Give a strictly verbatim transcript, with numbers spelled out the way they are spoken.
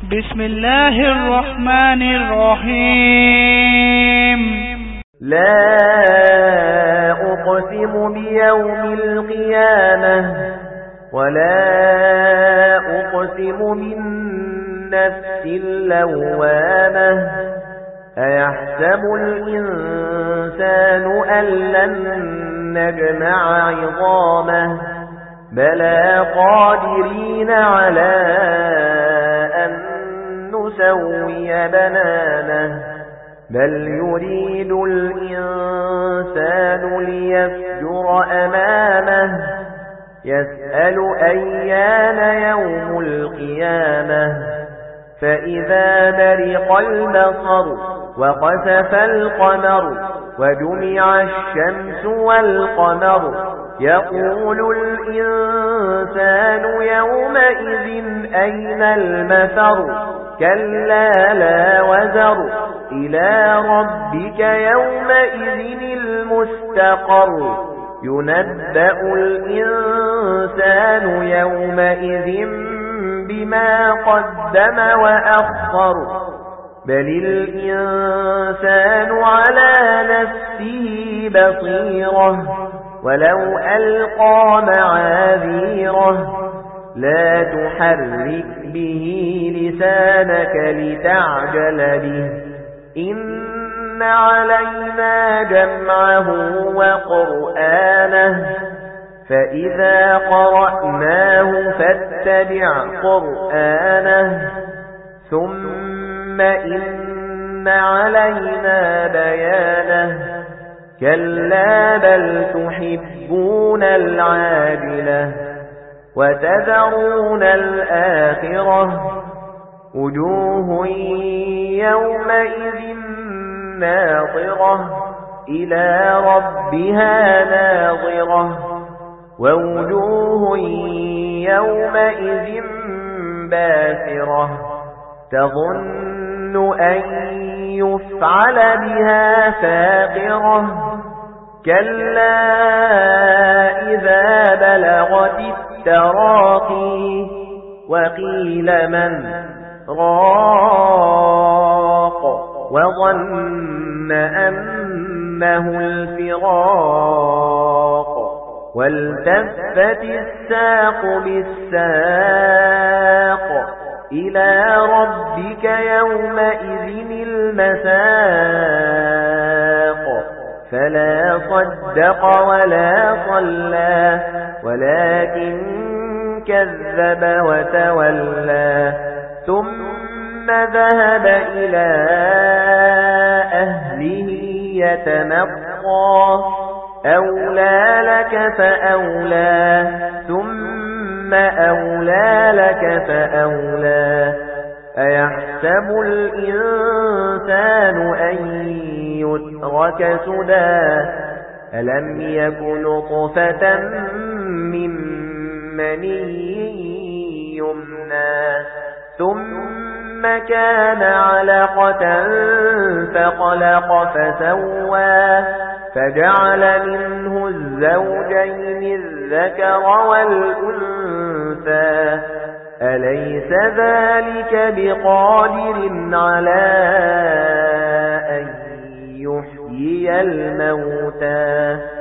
بسم الله الرحمن الرحيم. لا أقسم بيوم القيامة ولا أقسم بالنفس اللوامة أيحسب الإنسان أن لن نجمع عظامه بلى قادرين على أن نسوي بنانه بل يريد الإنسان ليفجر أمامه يسأل أيان يوم القيامة فإذا برق البصر وخسف القمر وجمع الشمس والقمر يقول الإنسان يومئذ أين المفر كلا لا وزر إلى ربك يومئذ المستقر ينبأ الإنسان يومئذ بما قدم وأخر بل الإنسان على نفسه بصيرة ولو ألقى معاذيره لا تحرك به لسانك لتعجل به إن علينا جمعه وقرآنه فإذا قرأناه فاتبع قرآنه ثم إن علينا بيانه كلا بل تحبون العاجلة وتذرون الآخرة وجوه يومئذ ناظرة إلى ربها ناظرة ووجوه يومئذ باسرة تظن أن يفعل بها فاقرة كلا إذا بلغت التراقي وقيل من راق وظن أنه الفراق والتفت الساق بالساق إلى ربك يومئذ المساق فلا صدق ولا صلى ولكن كذب وتولى ثم ذهب إلى أهله يتمطى أولى لك فأولى ثم أولى لك فأولى أيحسب الإنسان أن يترك سدى ألم يكن نطفة من مني يمنى ثم كان علقة فخلق فسوى فجعل منه الزوجين الذكر والأنثى أليس ذلك بقادر على أن يحيي الموتى